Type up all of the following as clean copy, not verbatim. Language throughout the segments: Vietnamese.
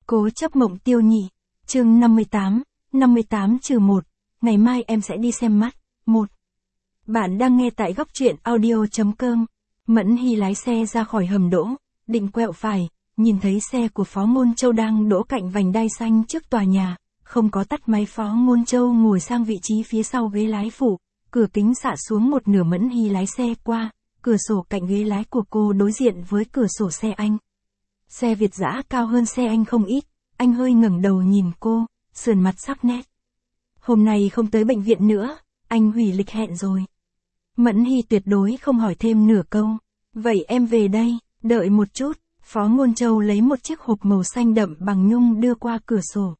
Cố chấp mộng tiêu nhị. Chương 58, 58-1. Ngày mai em sẽ đi xem mắt. 1. Bạn đang nghe tại góc truyện audio.com. Mẫn Hy lái xe ra khỏi hầm đỗ, định quẹo phải, nhìn thấy xe của Phó Ngôn Châu đang đỗ cạnh vành đai xanh trước tòa nhà, không có tắt máy. Phó Ngôn Châu ngồi sang vị trí phía sau ghế lái phụ, cửa kính xạ xuống một nửa. Mẫn Hy lái xe qua, cửa sổ cạnh ghế lái của cô đối diện với cửa sổ xe anh. Xe Việt dã cao hơn xe anh không ít, anh hơi ngẩng đầu nhìn cô, sườn mặt sắc nét. Hôm nay không tới bệnh viện nữa, anh hủy lịch hẹn rồi. Mẫn Hy tuyệt đối không hỏi thêm nửa câu. Vậy em về đây, đợi một chút. Phó Ngôn Châu lấy một chiếc hộp màu xanh đậm bằng nhung đưa qua cửa sổ.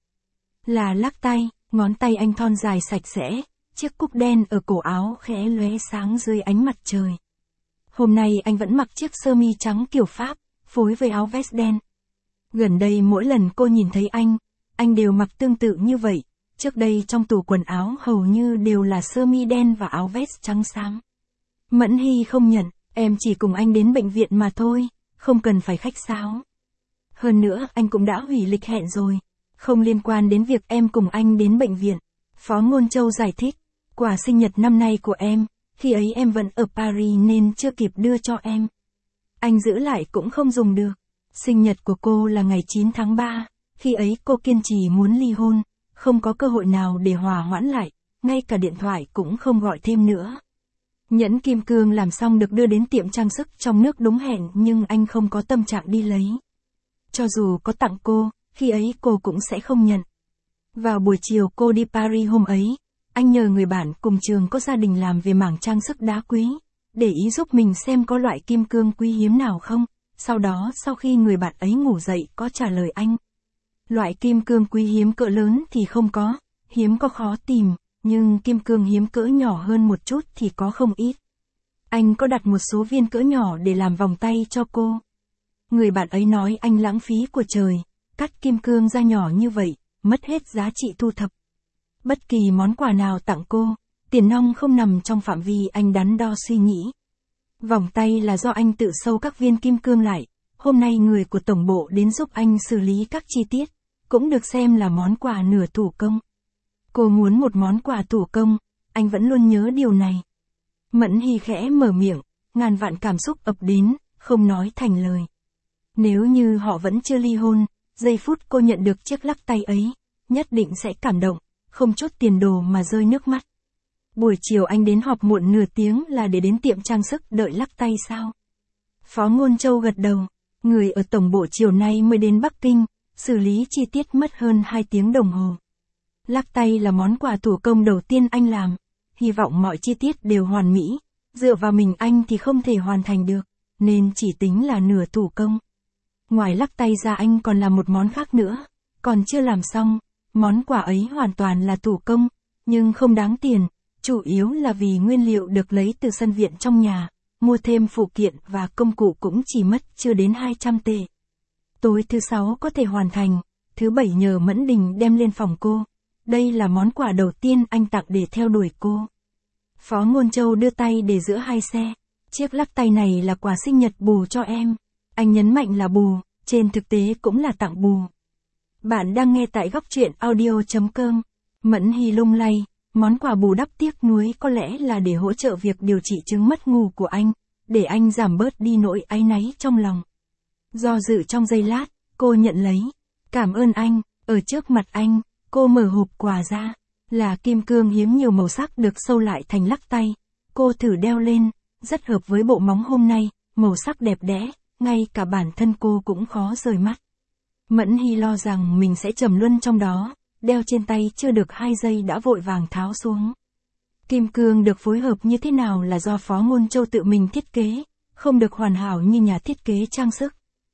Là lắc tay, ngón tay anh thon dài sạch sẽ, chiếc cúc đen ở cổ áo khẽ lóe sáng dưới ánh mặt trời. Hôm nay anh vẫn mặc chiếc sơ mi trắng kiểu Pháp, phối với áo vest đen. Gần đây mỗi lần cô nhìn thấy anh đều mặc tương tự như vậy. Trước đây trong tủ quần áo hầu như đều là sơ mi đen và áo vest trắng xám. Mẫn Hy không nhận, em chỉ cùng anh đến bệnh viện mà thôi, không cần phải khách sáo. Hơn nữa anh cũng đã hủy lịch hẹn rồi, không liên quan đến việc em cùng anh đến bệnh viện. Phó Ngôn Châu giải thích, quà sinh nhật năm nay của em, khi ấy em vẫn ở Paris nên chưa kịp đưa cho em. Anh giữ lại cũng không dùng được. Sinh nhật của cô là ngày 9 tháng 3, khi ấy cô kiên trì muốn ly hôn, không có cơ hội nào để hòa hoãn lại, ngay cả điện thoại cũng không gọi thêm nữa. Nhẫn kim cương làm xong được đưa đến tiệm trang sức trong nước đúng hẹn nhưng anh không có tâm trạng đi lấy. Cho dù có tặng cô, khi ấy cô cũng sẽ không nhận. Vào buổi chiều cô đi Paris hôm ấy, anh nhờ người bạn cùng trường có gia đình làm về mảng trang sức đá quý, để ý giúp mình xem có loại kim cương quý hiếm nào không. Sau đó sau khi người bạn ấy ngủ dậy có trả lời anh. Loại kim cương quý hiếm cỡ lớn thì không có, hiếm có khó tìm, nhưng kim cương hiếm cỡ nhỏ hơn một chút thì có không ít. Anh có đặt một số viên cỡ nhỏ để làm vòng tay cho cô. Người bạn ấy nói anh lãng phí của trời, cắt kim cương ra nhỏ như vậy, mất hết giá trị thu thập. Bất kỳ món quà nào tặng cô, tiền nong không nằm trong phạm vi anh đắn đo suy nghĩ. Vòng tay là do anh tự sâu các viên kim cương lại, hôm nay người của tổng bộ đến giúp anh xử lý các chi tiết, cũng được xem là món quà nửa thủ công. Cô muốn một món quà thủ công, anh vẫn luôn nhớ điều này. Mẫn Hy khẽ mở miệng, ngàn vạn cảm xúc ập đến, không nói thành lời. Nếu như họ vẫn chưa ly hôn, giây phút cô nhận được chiếc lắc tay ấy, nhất định sẽ cảm động, không chút tiền đồ mà rơi nước mắt. Buổi chiều anh đến họp muộn nửa tiếng là để đến tiệm trang sức đợi lắc tay sao? Phó Ngôn Châu gật đầu, người ở tổng bộ chiều nay mới đến Bắc Kinh, xử lý chi tiết mất hơn 2 tiếng đồng hồ. Lắc tay là món quà thủ công đầu tiên anh làm, hy vọng mọi chi tiết đều hoàn mỹ, dựa vào mình anh thì không thể hoàn thành được, nên chỉ tính là nửa thủ công. Ngoài lắc tay ra anh còn làm một món khác nữa, còn chưa làm xong, món quà ấy hoàn toàn là thủ công, nhưng không đáng tiền. Chủ yếu là vì nguyên liệu được lấy từ sân viện trong nhà, mua thêm phụ kiện và công cụ cũng chỉ mất chưa đến 200 tệ. Tối thứ 6 có thể hoàn thành, thứ 7 nhờ Mẫn Đình đem lên phòng cô. Đây là món quà đầu tiên anh tặng để theo đuổi cô. Phó Ngôn Châu đưa tay để giữa hai xe. Chiếc lắc tay này là quà sinh nhật bù cho em. Anh nhấn mạnh là bù, trên thực tế cũng là tặng bù. Bạn đang nghe tại góc truyện audio.com. Mẫn Hy lung lay. Món quà bù đắp tiếc nuối có lẽ là để hỗ trợ việc điều trị chứng mất ngủ của anh, để anh giảm bớt đi nỗi áy náy trong lòng. Do dự trong giây lát, cô nhận lấy. Cảm ơn anh, ở trước mặt anh, cô mở hộp quà ra. Là kim cương hiếm nhiều màu sắc được sâu lại thành lắc tay. Cô thử đeo lên, rất hợp với bộ móng hôm nay, màu sắc đẹp đẽ, ngay cả bản thân cô cũng khó rời mắt. Mẫn Hy lo rằng mình sẽ trầm luân trong đó. Đeo trên tay chưa được 2 giây đã vội vàng tháo xuống. Kim cương được phối hợp như thế nào là do Phó Ngôn Châu tự mình thiết kế, không được hoàn hảo như nhà thiết kế trang sức.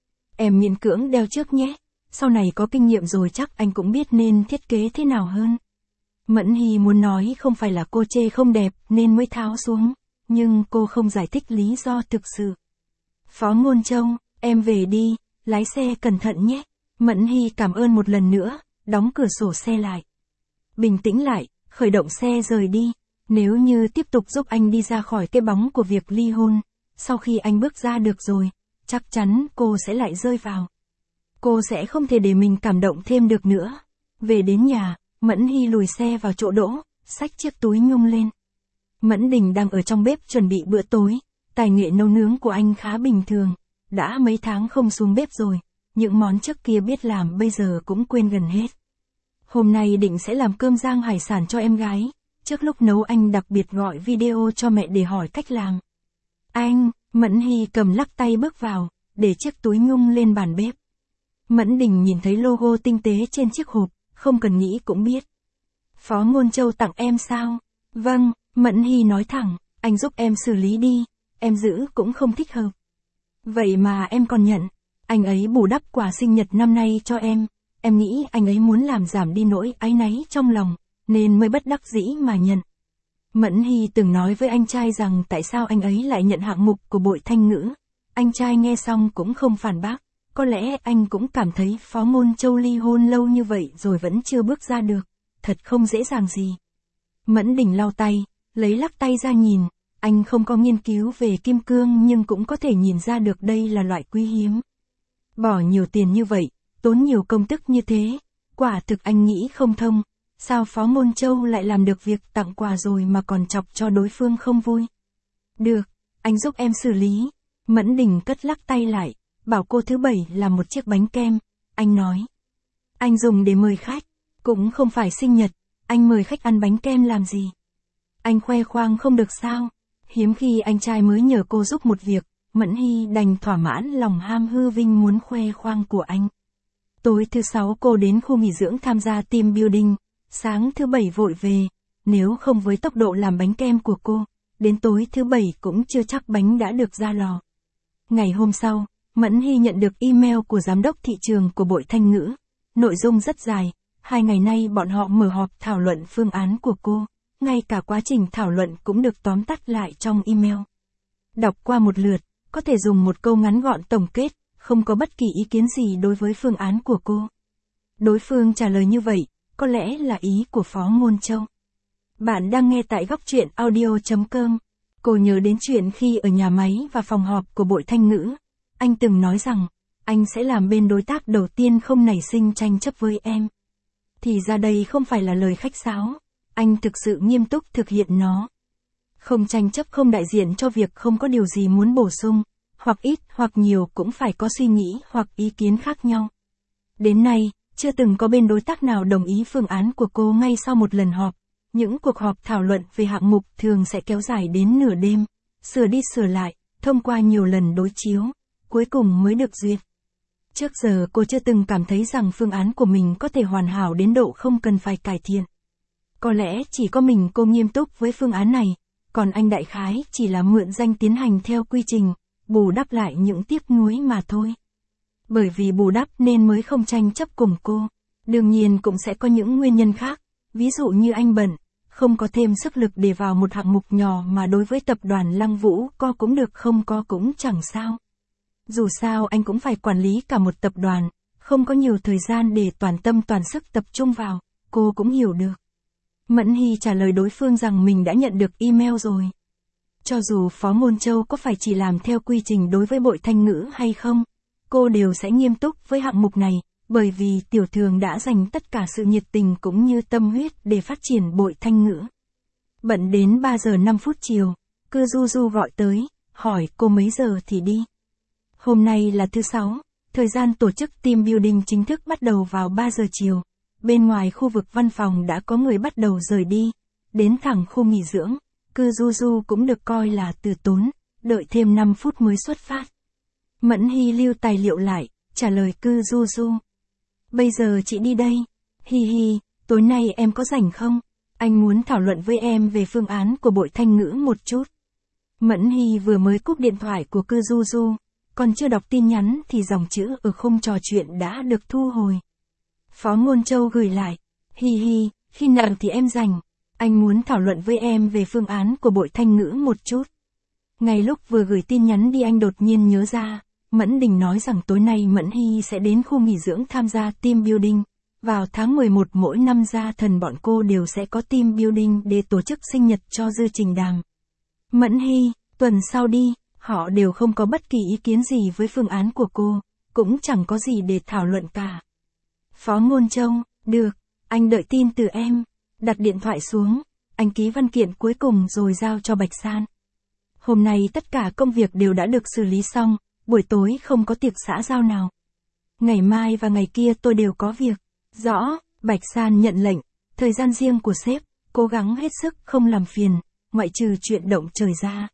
Em miễn cưỡng đeo trước nhé, sau này có kinh nghiệm rồi chắc anh cũng biết nên thiết kế thế nào hơn. Mẫn Hy muốn nói không phải là cô chê không đẹp nên mới tháo xuống, nhưng cô không giải thích lý do thực sự. Phó Ngôn Châu, em về đi, lái xe cẩn thận nhé. Mẫn Hy cảm ơn một lần nữa. Đóng cửa sổ xe lại. Bình tĩnh lại, khởi động xe rời đi. Nếu như tiếp tục giúp anh đi ra khỏi cái bóng của việc ly hôn, sau khi anh bước ra được rồi, chắc chắn cô sẽ lại rơi vào. cô sẽ không thể để mình cảm động thêm được nữa. Về đến nhà, Mẫn Hy lùi xe vào chỗ đỗ, xách chiếc túi nhung lên. Mẫn Đình đang ở trong bếp chuẩn bị bữa tối, tài nghệ nấu nướng của anh khá bình thường, đã mấy tháng không xuống bếp rồi, những món trước kia biết làm bây giờ cũng quên gần hết. Hôm nay định sẽ làm cơm rang hải sản cho em gái, trước lúc nấu anh đặc biệt gọi video cho mẹ để hỏi cách làm. Anh, Mẫn Hy cầm lắc tay bước vào, để chiếc túi nhung lên bàn bếp. Mẫn Đình nhìn thấy logo tinh tế trên chiếc hộp, không cần nghĩ cũng biết. Phó Ngôn Châu tặng em sao? Vâng, Mẫn Hy nói thẳng, anh giúp em xử lý đi, em giữ cũng không thích hợp. Vậy mà em còn nhận, anh ấy bù đắp quà sinh nhật năm nay cho em nghĩ anh ấy muốn làm giảm đi nỗi áy náy trong lòng, nên mới bất đắc dĩ mà nhận. Mẫn Hy từng nói với anh trai rằng tại sao anh ấy lại nhận hạng mục của Bội Thanh Ngữ. Anh trai nghe xong cũng không phản bác, có lẽ anh cũng cảm thấy Phó Ngôn Châu ly hôn lâu như vậy rồi vẫn chưa bước ra được, thật không dễ dàng gì. Mẫn Đình lau tay, lấy lắc tay ra nhìn, anh không có nghiên cứu về kim cương nhưng cũng có thể nhìn ra được đây là loại quý hiếm. Bỏ nhiều tiền như vậy, tốn nhiều công sức như thế, quả thực anh nghĩ không thông, sao Phó Ngôn Châu lại làm được việc tặng quà rồi mà còn chọc cho đối phương không vui. Được, anh giúp em xử lý. Mẫn Đình cất lắc tay lại, bảo cô thứ bảy làm một chiếc bánh kem, anh nói. Anh dùng để mời khách, cũng không phải sinh nhật, anh mời khách ăn bánh kem làm gì? Anh khoe khoang không được sao? Hiếm khi anh trai mới nhờ cô giúp một việc, Mẫn Hy đành thỏa mãn lòng ham hư vinh muốn khoe khoang của anh. Tối thứ sáu cô đến khu nghỉ dưỡng tham gia team building, sáng thứ bảy vội về, nếu không với tốc độ làm bánh kem của cô, đến tối thứ bảy cũng chưa chắc bánh đã được ra lò. Ngày hôm sau, Mẫn Hy nhận được email của giám đốc thị trường của Bội Thanh Ngữ. Nội dung rất dài, 2 ngày nay bọn họ mở họp thảo luận phương án của cô, ngay cả quá trình thảo luận cũng được tóm tắt lại trong email. Đọc qua một lượt, có thể dùng một câu ngắn gọn tổng kết, không có bất kỳ ý kiến gì đối với phương án của cô. Đối phương trả lời như vậy, có lẽ là ý của Phó Ngôn Châu. Bạn đang nghe tại góc truyện audio.com. Cô nhớ đến chuyện khi ở nhà máy và phòng họp của Bội Thanh Ngữ. Anh từng nói rằng, anh sẽ làm bên đối tác đầu tiên không nảy sinh tranh chấp với em. Thì ra đây không phải là lời khách sáo, anh thực sự nghiêm túc thực hiện nó. Không tranh chấp không đại diện cho việc không có điều gì muốn bổ sung, hoặc ít hoặc nhiều cũng phải có suy nghĩ hoặc ý kiến khác nhau. Đến nay, chưa từng có bên đối tác nào đồng ý phương án của cô ngay sau một lần họp. Những cuộc họp thảo luận về hạng mục thường sẽ kéo dài đến nửa đêm, sửa đi sửa lại, thông qua nhiều lần đối chiếu, cuối cùng mới được duyệt. Trước giờ cô chưa từng cảm thấy rằng phương án của mình có thể hoàn hảo đến độ không cần phải cải thiện. Có lẽ chỉ có mình cô nghiêm túc với phương án này, còn anh đại khái chỉ là mượn danh tiến hành theo quy trình, bù đắp lại những tiếc nuối mà thôi. Bởi vì bù đắp nên mới không tranh chấp cùng cô. Đương nhiên cũng sẽ có những nguyên nhân khác, ví dụ như anh bận, không có thêm sức lực để vào một hạng mục nhỏ mà đối với tập đoàn Lăng Vũ có cũng được không có cũng chẳng sao. Dù sao anh cũng phải quản lý cả một tập đoàn, không có nhiều thời gian để toàn tâm toàn sức tập trung vào, cô cũng hiểu được. Mẫn Hy trả lời đối phương rằng mình đã nhận được email rồi. Cho dù Phó Ngôn Châu có phải chỉ làm theo quy trình đối với Bội Thanh Ngữ hay không, cô đều sẽ nghiêm túc với hạng mục này, bởi vì tiểu thường đã dành tất cả sự nhiệt tình cũng như tâm huyết để phát triển Bội Thanh Ngữ. Bận đến 3 giờ 5 phút chiều, Cư Du Du gọi tới, hỏi cô mấy giờ thì đi. Hôm nay là thứ Sáu, thời gian tổ chức team building chính thức bắt đầu vào 3 giờ chiều. Bên ngoài khu vực văn phòng đã có người bắt đầu rời đi, đến thẳng khu nghỉ dưỡng. Cư Du Du cũng được coi là từ tốn, đợi thêm 5 phút mới xuất phát. Mẫn Hy lưu tài liệu lại, trả lời Cư Du Du. Bây giờ chị đi đây. Hi hi, tối nay em có rảnh không? Anh muốn thảo luận với em về phương án của Bội Thanh Ngữ một chút. Mẫn Hy vừa mới cúp điện thoại của Cư Du Du, còn chưa đọc tin nhắn thì dòng chữ ở khung trò chuyện đã được thu hồi. Phó Ngôn Châu gửi lại. Hi hi, khi nào thì em rảnh? Anh muốn thảo luận với em về phương án của Bội Thanh Ngữ một chút. Ngay lúc vừa gửi tin nhắn đi anh đột nhiên nhớ ra, Mẫn Đình nói rằng tối nay Mẫn Hy sẽ đến khu nghỉ dưỡng tham gia team building. Vào tháng 11 mỗi năm Gia Thần bọn cô đều sẽ có team building để tổ chức sinh nhật cho Dư Trình Đàm. Mẫn Hy, tuần sau đi, họ đều không có bất kỳ ý kiến gì với phương án của cô. cũng chẳng có gì để thảo luận cả. Phó Ngôn Châu, được, anh đợi tin từ em. Đặt điện thoại xuống, anh ký văn kiện cuối cùng rồi giao cho Bạch San. Hôm nay tất cả công việc đều đã được xử lý xong, buổi tối không có tiệc xã giao nào. Ngày mai và ngày kia tôi đều có việc. Rõ, Bạch San nhận lệnh, thời gian riêng của sếp, cố gắng hết sức không làm phiền, ngoại trừ chuyện động trời ra.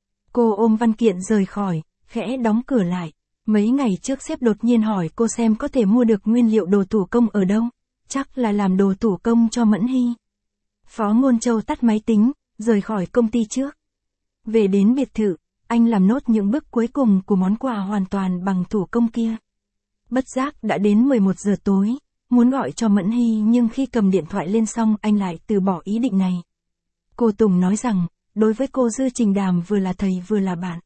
Cô ôm văn kiện rời khỏi, khẽ đóng cửa lại. Mấy ngày trước sếp đột nhiên hỏi cô xem có thể mua được nguyên liệu đồ thủ công ở đâu, chắc là làm đồ thủ công cho Mẫn Hy. Phó Ngôn Châu tắt máy tính, rời khỏi công ty trước. Về đến biệt thự, anh làm nốt những bước cuối cùng của món quà hoàn toàn bằng thủ công kia. Bất giác đã đến 11 giờ tối, muốn gọi cho Mẫn Hy nhưng khi cầm điện thoại lên xong anh lại từ bỏ ý định này. Cô Tùng nói rằng, đối với cô Dư Trình Đàm vừa là thầy vừa là bạn.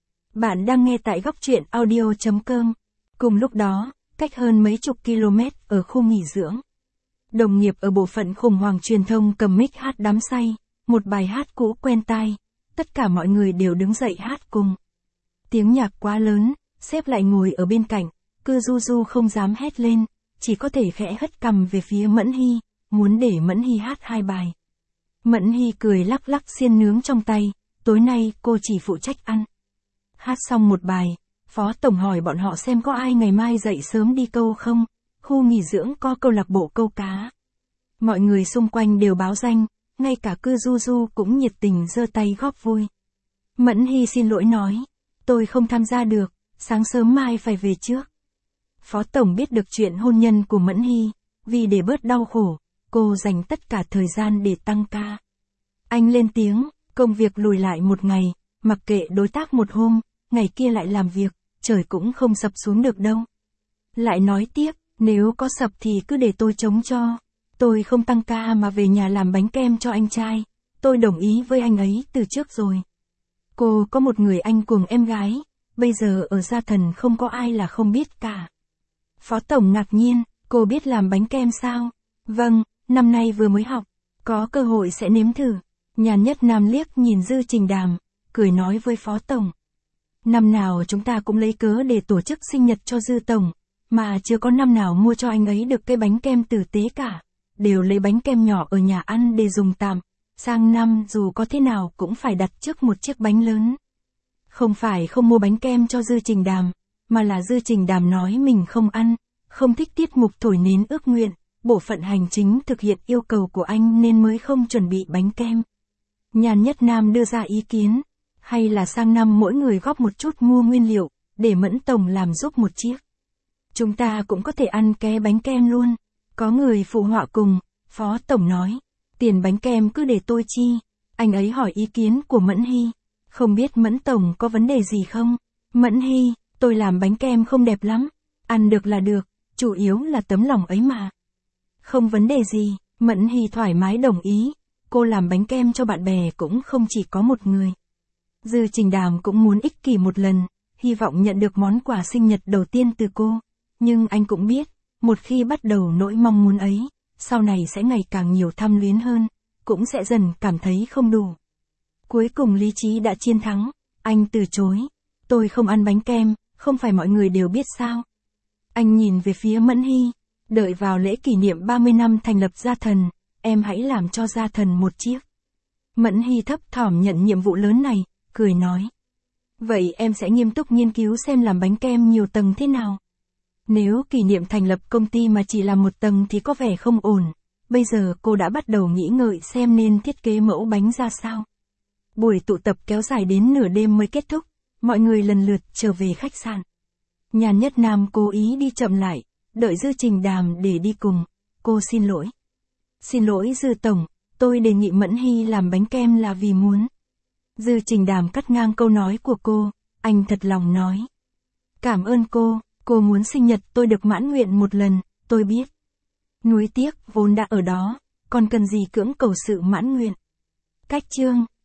Bạn đang nghe tại góc truyện audio.com. Cùng lúc đó, cách hơn mấy chục km ở khu nghỉ dưỡng. Đồng nghiệp ở bộ phận khủng hoảng truyền thông cầm mic hát đắm say, một bài hát cũ quen tai. Tất cả mọi người đều đứng dậy hát cùng. Tiếng nhạc quá lớn, sếp lại ngồi ở bên cạnh, cứ du không dám hét lên, chỉ có thể khẽ hất cằm về phía Mẫn Hy, muốn để Mẫn Hy hát 2 bài. Mẫn Hy cười lắc lắc xiên nướng trong tay, tối nay cô chỉ phụ trách ăn. Hát xong một bài, Phó Tổng hỏi bọn họ xem có ai ngày mai dậy sớm đi câu không, khu nghỉ dưỡng có câu lạc bộ câu cá. Mọi người xung quanh đều báo danh, ngay cả cư du cũng nhiệt tình giơ tay góp vui. Mẫn Hy xin lỗi nói, tôi không tham gia được, sáng sớm mai phải về trước. Phó Tổng biết được chuyện hôn nhân của Mẫn Hy, vì để bớt đau khổ, cô dành tất cả thời gian để tăng ca. Anh lên tiếng, công việc lùi lại một ngày, mặc kệ đối tác một hôm, ngày kia lại làm việc, trời cũng không sập xuống được đâu. Lại nói tiếp, nếu có sập thì cứ để tôi chống cho. Tôi không tăng ca mà về nhà làm bánh kem cho anh trai. Tôi đồng ý với anh ấy từ trước rồi. Cô có một người anh cùng em gái, bây giờ ở Gia Thần không có ai là không biết cả. Phó Tổng ngạc nhiên, cô biết làm bánh kem sao? Vâng, năm nay vừa mới học, có cơ hội sẽ nếm thử. Nhàn Nhất Nam liếc nhìn Dư Trình Đàm, cười nói với Phó Tổng. Năm nào chúng ta cũng lấy cớ để tổ chức sinh nhật cho Dư Tổng, mà chưa có năm nào mua cho anh ấy được cái bánh kem tử tế cả. Đều lấy bánh kem nhỏ ở nhà ăn để dùng tạm, sang năm dù có thế nào cũng phải đặt trước một chiếc bánh lớn. Không phải không mua bánh kem cho Dư Trình Đàm, mà là Dư Trình Đàm nói mình không ăn, không thích tiết mục thổi nến ước nguyện, bộ phận hành chính thực hiện yêu cầu của anh nên mới không chuẩn bị bánh kem. Nhàn Nhất Nam đưa ra ý kiến, hay là sang năm mỗi người góp một chút mua nguyên liệu, để Mẫn Tổng làm giúp một chiếc. Chúng ta cũng có thể ăn ké bánh kem luôn. Có người phụ họa cùng, Phó Tổng nói, tiền bánh kem cứ để tôi chi. Anh ấy hỏi ý kiến của Mẫn Hy, không biết Mẫn Tổng có vấn đề gì không? Mẫn Hy, tôi làm bánh kem không đẹp lắm, ăn được là được, chủ yếu là tấm lòng ấy mà. Không vấn đề gì, Mẫn Hy thoải mái đồng ý, cô làm bánh kem cho bạn bè cũng không chỉ có một người. Dư Trình Đàm cũng muốn ích kỷ một lần, hy vọng nhận được món quà sinh nhật đầu tiên từ cô, nhưng anh cũng biết, một khi bắt đầu nỗi mong muốn ấy, sau này sẽ ngày càng nhiều tham luyến hơn, cũng sẽ dần cảm thấy không đủ. Cuối cùng lý trí đã chiến thắng, anh từ chối. Tôi không ăn bánh kem, không phải mọi người đều biết sao. Anh nhìn về phía Mẫn Hy, đợi vào lễ kỷ niệm 30 năm thành lập Gia Thần, em hãy làm cho Gia Thần một chiếc. Mẫn Hy thấp thỏm nhận nhiệm vụ lớn này, cười nói. Vậy em sẽ nghiêm túc nghiên cứu xem làm bánh kem nhiều tầng thế nào. Nếu kỷ niệm thành lập công ty mà chỉ làm một tầng thì có vẻ không ổn. Bây giờ cô đã bắt đầu nghĩ ngợi xem nên thiết kế mẫu bánh ra sao. Buổi tụ tập kéo dài đến nửa đêm mới kết thúc, mọi người lần lượt trở về khách sạn. Nhàn Nhất Nam cố ý đi chậm lại, đợi Dư Trình Đàm để đi cùng. Cô xin lỗi. Xin lỗi Dư Tổng, tôi đề nghị Mẫn Hy làm bánh kem là vì muốn. Dư Trình Đàm cắt ngang câu nói của cô, anh thật lòng nói. Cảm ơn cô muốn sinh nhật tôi được mãn nguyện một lần, tôi biết. Nuối tiếc vốn đã ở đó, còn cần gì cưỡng cầu sự mãn nguyện. Cách chương